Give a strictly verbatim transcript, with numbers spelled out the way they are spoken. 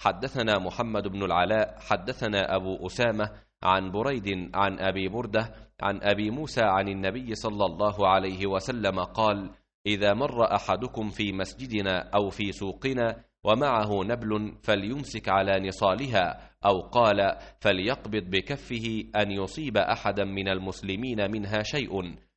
حدثنا محمد بن العلاء حدثنا أبو أسامة عن بريد عن أبي بردة عن أبي موسى عن النبي صلى الله عليه وسلم قال: إذا مر أحدكم في مسجدنا أو في سوقنا ومعه نبل فليمسك على نصالها، أو قال: فليقبض بكفه أن يصيب أحدا من المسلمين منها شيء،